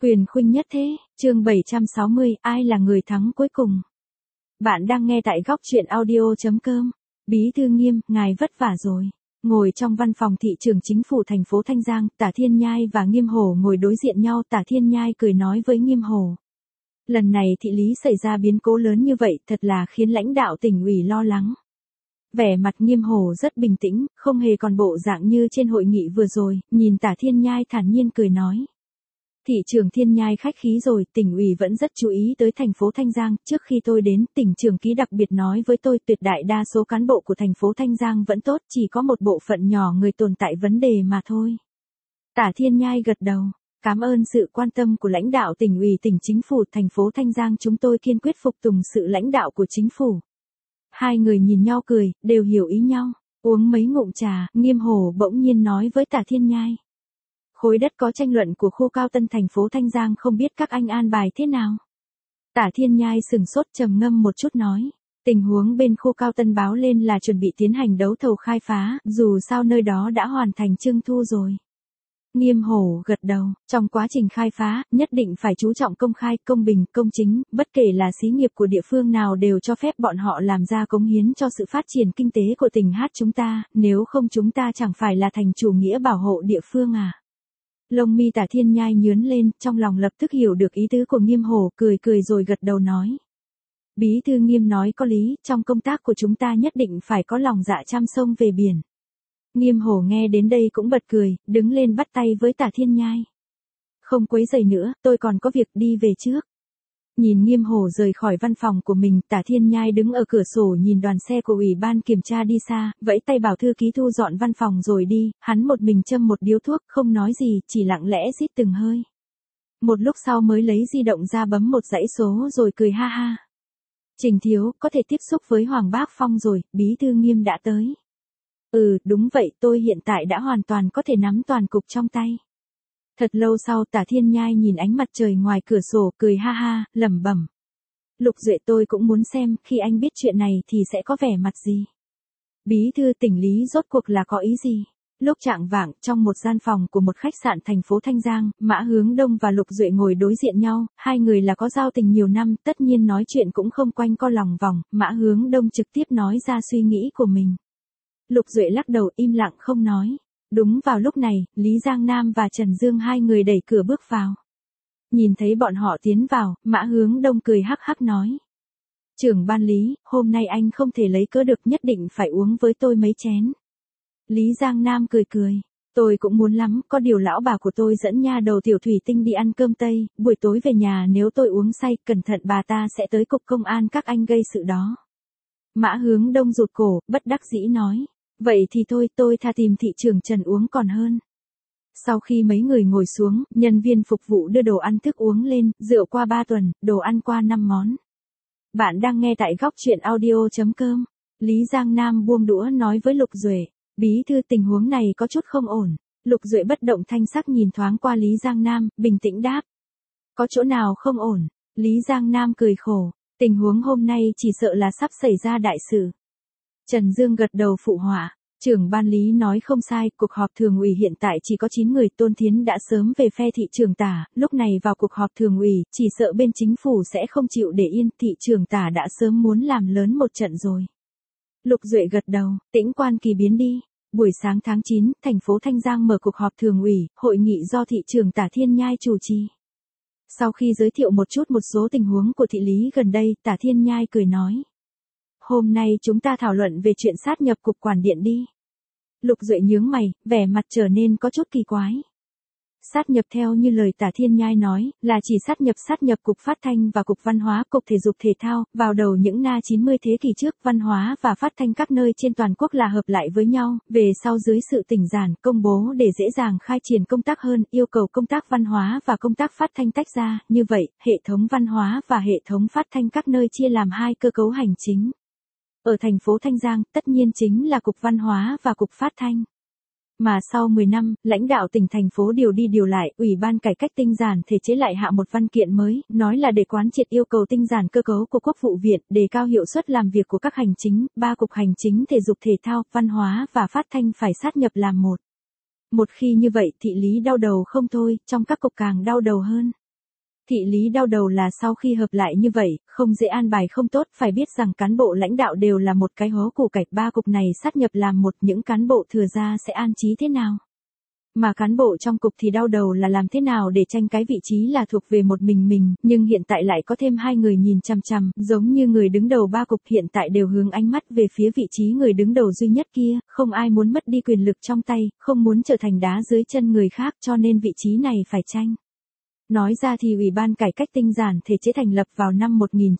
Quyền khuynh nhất thế, chương 760, ai là người thắng cuối cùng? Bạn đang nghe tại góc truyện audio.com. Bí thư Nghiêm, ngài vất vả rồi. Ngồi trong văn phòng thị trưởng chính phủ thành phố Thanh Giang, Tả Thiên Nhai và Nghiêm Hổ ngồi đối diện nhau. Tả Thiên Nhai cười nói với Nghiêm Hổ. Lần này thị lý xảy ra biến cố lớn như vậy thật là khiến lãnh đạo tỉnh ủy lo lắng. Vẻ mặt Nghiêm Hổ rất bình tĩnh, không hề còn bộ dạng như trên hội nghị vừa rồi, nhìn Tả Thiên Nhai thản nhiên cười nói. Thị trưởng Thiên Nhai khách khí rồi, tỉnh ủy vẫn rất chú ý tới thành phố Thanh Giang, trước khi tôi đến, tỉnh trưởng ký đặc biệt nói với tôi tuyệt đại đa số cán bộ của thành phố Thanh Giang vẫn tốt, chỉ có một bộ phận nhỏ người tồn tại vấn đề mà thôi. Tả Thiên Nhai gật đầu, cảm ơn sự quan tâm của lãnh đạo tỉnh ủy tỉnh chính phủ thành phố Thanh Giang, chúng tôi kiên quyết phục tùng sự lãnh đạo của chính phủ. Hai người nhìn nhau cười, đều hiểu ý nhau, uống mấy ngụm trà, Nghiêm Hổ bỗng nhiên nói với Tả Thiên Nhai. Khối đất có tranh luận của khu Cao Tân thành phố Thanh Giang không biết các anh an bài thế nào. Tả Thiên Nhai sừng sốt trầm ngâm một chút nói. Tình huống bên khu Cao Tân báo lên là chuẩn bị tiến hành đấu thầu khai phá, dù sao nơi đó đã hoàn thành trưng thu rồi. Nghiêm Hổ gật đầu, trong quá trình khai phá, nhất định phải chú trọng công khai, công bình, công chính, bất kể là xí nghiệp của địa phương nào đều cho phép bọn họ làm ra cống hiến cho sự phát triển kinh tế của tỉnh hát chúng ta, nếu không chúng ta chẳng phải là thành chủ nghĩa bảo hộ địa phương à. Lông mi Tả Thiên Nhai nhướn lên, trong lòng lập tức hiểu được ý tứ của Nghiêm Hổ, cười cười rồi gật đầu nói. Bí thư Nghiêm nói có lý, trong công tác của chúng ta nhất định phải có lòng dạ trăm sông về biển. Nghiêm Hổ nghe đến đây cũng bật cười, đứng lên bắt tay với Tả Thiên Nhai. Không quấy rầy nữa, tôi còn có việc đi về trước. Nhìn Nghiêm Hổ rời khỏi văn phòng của mình, Tả Thiên Nhai đứng ở cửa sổ nhìn đoàn xe của ủy ban kiểm tra đi xa, vẫy tay bảo thư ký thu dọn văn phòng rồi đi, hắn một mình châm một điếu thuốc, không nói gì, chỉ lặng lẽ rít từng hơi. Một lúc sau mới lấy di động ra bấm một dãy số rồi cười ha ha. Trình thiếu, có thể tiếp xúc với Hoàng Bác Phong rồi, bí thư Nghiêm đã tới. Ừ, đúng vậy, tôi hiện tại đã hoàn toàn có thể nắm toàn cục trong tay. Thật lâu sau Tả Thiên Nhai nhìn ánh mặt trời ngoài cửa sổ cười ha ha, lẩm bẩm. Lục Duệ tôi cũng muốn xem khi anh biết chuyện này thì sẽ có vẻ mặt gì. Bí thư tỉnh lý rốt cuộc là có ý gì? Lúc chạng vạng trong một gian phòng của một khách sạn thành phố Thanh Giang, Mã Hướng Đông và Lục Duệ ngồi đối diện nhau, hai người là có giao tình nhiều năm, tất nhiên nói chuyện cũng không quanh co lòng vòng, Mã Hướng Đông trực tiếp nói ra suy nghĩ của mình. Lục Duệ lắc đầu im lặng không nói. Đúng vào lúc này, Lý Giang Nam và Trần Dương hai người đẩy cửa bước vào. Nhìn thấy bọn họ tiến vào, Mã Hướng Đông cười hắc hắc nói. Trưởng ban Lý, hôm nay anh không thể lấy cớ được nhất định phải uống với tôi mấy chén. Lý Giang Nam cười cười. Tôi cũng muốn lắm, có điều lão bà của tôi dẫn nha đầu Tiểu Thủy Tinh đi ăn cơm Tây, buổi tối về nhà nếu tôi uống say, cẩn thận bà ta sẽ tới cục công an các anh gây sự đó. Mã Hướng Đông rụt cổ, bất đắc dĩ nói. Vậy thì thôi, tôi tha tìm thị trưởng Trần uống còn hơn. Sau khi mấy người ngồi xuống, nhân viên phục vụ đưa đồ ăn thức uống lên, rượu qua 3 tuần, đồ ăn qua 5 món. Bạn đang nghe tại góc truyện audio.com. Lý Giang Nam buông đũa nói với Lục Duệ. Bí thư tình huống này có chút không ổn. Lục Duệ bất động thanh sắc nhìn thoáng qua Lý Giang Nam, bình tĩnh đáp. Có chỗ nào không ổn? Lý Giang Nam cười khổ. Tình huống hôm nay chỉ sợ là sắp xảy ra đại sự. Trần Dương gật đầu phụ họa. Trưởng ban Lý nói không sai, cuộc họp thường ủy hiện tại chỉ có 9 người, Tôn Thiến đã sớm về phe thị trưởng Tả, lúc này vào cuộc họp thường ủy, chỉ sợ bên chính phủ sẽ không chịu để yên, thị trưởng Tả đã sớm muốn làm lớn một trận rồi. Lục Duệ gật đầu, tĩnh quan kỳ biến đi. Buổi sáng tháng 9, thành phố Thanh Giang mở cuộc họp thường ủy, hội nghị do thị trưởng Tả Thiên Nhai chủ trì. Sau khi giới thiệu một số tình huống của thị lý gần đây, Tả Thiên Nhai cười nói. Hôm nay chúng ta thảo luận về chuyện sát nhập cục quản điện đi. Lục Duệ nhướng mày, vẻ mặt trở nên có chút kỳ quái. Sát nhập theo như lời Tả Thiên Nhai nói, là chỉ sát nhập cục phát thanh và cục văn hóa, cục thể dục thể thao, vào đầu những na 90 thế kỷ trước, văn hóa và phát thanh các nơi trên toàn quốc là hợp lại với nhau, về sau dưới sự tỉnh giản, công bố để dễ dàng khai triển công tác hơn, yêu cầu công tác văn hóa và công tác phát thanh tách ra, như vậy, hệ thống văn hóa và hệ thống phát thanh các nơi chia làm hai cơ cấu hành chính. Ở thành phố Thanh Giang, tất nhiên chính là cục văn hóa và cục phát thanh. Mà sau 10 năm, lãnh đạo tỉnh thành phố điều đi điều lại, Ủy ban cải cách tinh giản thể chế lại hạ một văn kiện mới, nói là để quán triệt yêu cầu tinh giản cơ cấu của Quốc vụ viện, đề cao hiệu suất làm việc của các hành chính, 3 cục hành chính thể dục thể thao, văn hóa và phát thanh phải sát nhập làm một. Một khi như vậy thị lý đau đầu không thôi, trong các cục càng đau đầu hơn. Thị lý đau đầu là sau khi hợp lại như vậy, không dễ an bài không tốt, phải biết rằng cán bộ lãnh đạo đều là một cái hố củ cải, ba cục này sát nhập làm một, những cán bộ thừa ra sẽ an trí thế nào? Mà cán bộ trong cục thì đau đầu là làm thế nào để tranh cái vị trí là thuộc về một mình, nhưng hiện tại lại có thêm hai người nhìn chằm chằm, giống như người đứng đầu ba cục hiện tại đều hướng ánh mắt về phía vị trí người đứng đầu duy nhất kia, không ai muốn mất đi quyền lực trong tay, không muốn trở thành đá dưới chân người khác, cho nên vị trí này phải tranh. Nói ra thì Ủy ban Cải cách tinh giản thể chế thành lập vào năm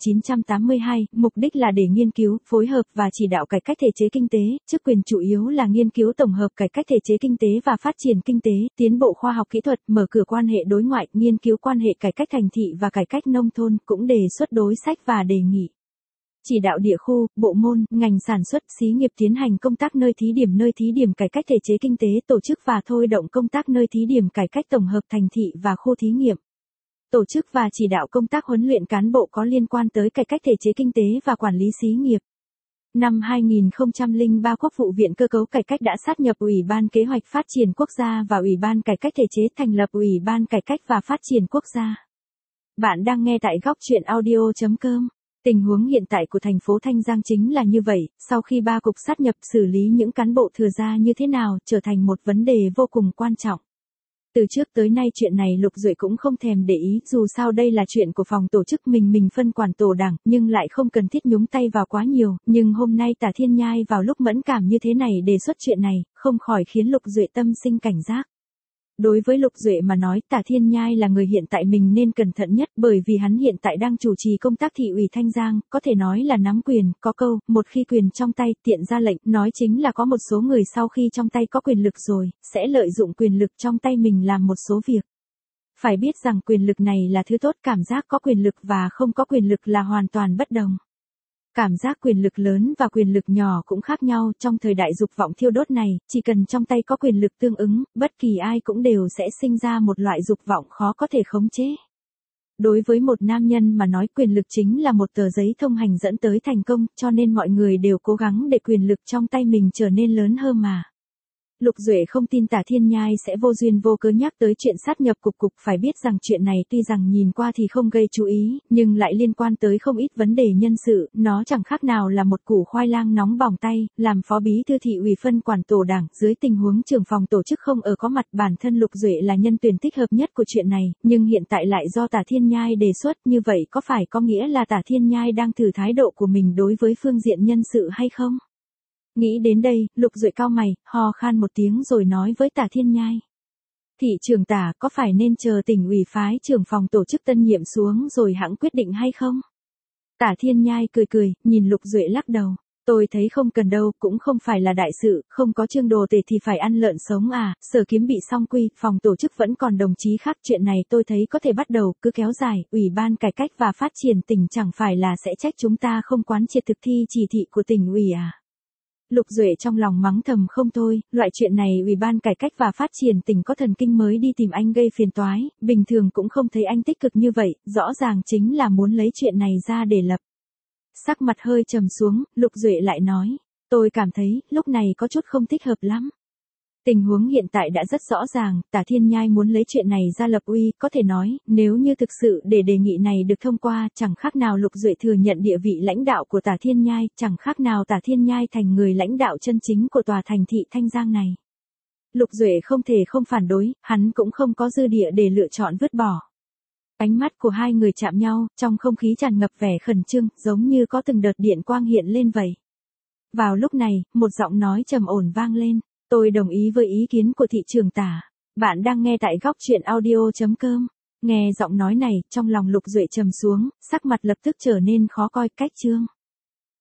1982, mục đích là để nghiên cứu, phối hợp và chỉ đạo cải cách thể chế kinh tế, chức quyền chủ yếu là nghiên cứu tổng hợp cải cách thể chế kinh tế và phát triển kinh tế, tiến bộ khoa học kỹ thuật, mở cửa quan hệ đối ngoại, nghiên cứu quan hệ cải cách thành thị và cải cách nông thôn, cũng đề xuất đối sách và đề nghị. Chỉ đạo địa khu, bộ môn, ngành sản xuất, xí nghiệp tiến hành công tác nơi thí điểm cải cách thể chế kinh tế, tổ chức và thôi động công tác nơi thí điểm cải cách tổng hợp thành thị và khu thí nghiệm. Tổ chức và chỉ đạo công tác huấn luyện cán bộ có liên quan tới cải cách thể chế kinh tế và quản lý xí nghiệp. Năm 2003 Quốc vụ viện cơ cấu cải cách đã sát nhập Ủy ban Kế hoạch Phát triển Quốc gia và Ủy ban Cải cách thể chế thành lập Ủy ban Cải cách và Phát triển Quốc gia. Bạn đang nghe tại góc chuyện audio.com. Tình huống hiện tại của thành phố Thanh Giang chính là như vậy, sau khi ba cục sát nhập xử lý những cán bộ thừa ra như thế nào trở thành một vấn đề vô cùng quan trọng. Từ trước tới nay chuyện này Lục Duệ cũng không thèm để ý, dù sao đây là chuyện của phòng tổ chức mình phân quản tổ đảng, nhưng lại không cần thiết nhúng tay vào quá nhiều, nhưng hôm nay Tả Thiên Nhai vào lúc mẫn cảm như thế này đề xuất chuyện này, không khỏi khiến Lục Duệ tâm sinh cảnh giác. Đối với Lục Duệ mà nói, Tả Thiên Nhai là người hiện tại mình nên cẩn thận nhất, bởi vì hắn hiện tại đang chủ trì công tác thị ủy Thanh Giang, có thể nói là nắm quyền, có câu, một khi quyền trong tay, tiện ra lệnh, nói chính là có một số người sau khi trong tay có quyền lực rồi, sẽ lợi dụng quyền lực trong tay mình làm một số việc. Phải biết rằng quyền lực này là thứ tốt, cảm giác có quyền lực và không có quyền lực là hoàn toàn bất đồng. Cảm giác quyền lực lớn và quyền lực nhỏ cũng khác nhau, trong thời đại dục vọng thiêu đốt này, chỉ cần trong tay có quyền lực tương ứng, bất kỳ ai cũng đều sẽ sinh ra một loại dục vọng khó có thể khống chế. Đối với một nam nhân mà nói quyền lực chính là một tờ giấy thông hành dẫn tới thành công, cho nên mọi người đều cố gắng để quyền lực trong tay mình trở nên lớn hơn mà. Lục Duệ không tin Tả Thiên Nhai sẽ vô duyên vô cớ nhắc tới chuyện sát nhập cục, phải biết rằng chuyện này tuy rằng nhìn qua thì không gây chú ý, nhưng lại liên quan tới không ít vấn đề nhân sự, nó chẳng khác nào là một củ khoai lang nóng bỏng tay, làm phó bí thư thị ủy phân quản tổ đảng, dưới tình huống trưởng phòng tổ chức không ở có mặt, bản thân Lục Duệ là nhân tuyển thích hợp nhất của chuyện này, nhưng hiện tại lại do Tả Thiên Nhai đề xuất, như vậy có phải có nghĩa là Tả Thiên Nhai đang thử thái độ của mình đối với phương diện nhân sự hay không? Nghĩ đến đây, Lục Duệ cau mày, ho khan một tiếng rồi nói với Tả Thiên Nhai. Thị trưởng Tả, có phải nên chờ tỉnh ủy phái trưởng phòng tổ chức tân nhiệm xuống rồi hãng quyết định hay không? Tả Thiên Nhai cười, nhìn Lục Duệ lắc đầu. Tôi thấy không cần đâu, cũng không phải là đại sự, không có Trương Đồ Tể thì phải ăn lợn sống à, Sở Kiếm bị xong quy, phòng tổ chức vẫn còn đồng chí khác, chuyện này tôi thấy có thể bắt đầu, cứ kéo dài, Ủy ban Cải cách và Phát triển tỉnh chẳng phải là sẽ trách chúng ta không quán triệt thực thi chỉ thị của tỉnh ủy à? Lục Duệ trong lòng mắng thầm không thôi, loại chuyện này Ủy ban Cải cách và Phát triển tỉnh có thần kinh mới đi tìm anh gây phiền toái, bình thường cũng không thấy anh tích cực như vậy, rõ ràng chính là muốn lấy chuyện này ra để lập. Sắc mặt hơi trầm xuống, Lục Duệ lại nói, tôi cảm thấy, lúc này có chút không thích hợp lắm. Tình huống hiện tại đã rất rõ ràng, Tả Thiên Nhai muốn lấy chuyện này ra lập uy, có thể nói, nếu như thực sự để đề nghị này được thông qua, chẳng khác nào Lục Duệ thừa nhận địa vị lãnh đạo của Tả Thiên Nhai, chẳng khác nào Tả Thiên Nhai thành người lãnh đạo chân chính của tòa thành thị Thanh Giang này. Lục Duệ không thể không phản đối, hắn cũng không có dư địa để lựa chọn vứt bỏ. Ánh mắt của hai người chạm nhau, trong không khí tràn ngập vẻ khẩn trương, giống như có từng đợt điện quang hiện lên vậy. Vào lúc này, một giọng nói trầm ổn vang lên. Tôi đồng ý với ý kiến của thị trưởng Tả. Bạn đang nghe tại góc chuyện audio.com. Nghe giọng nói này, trong lòng Lục Duệ trầm xuống, sắc mặt lập tức trở nên khó coi, cách chương.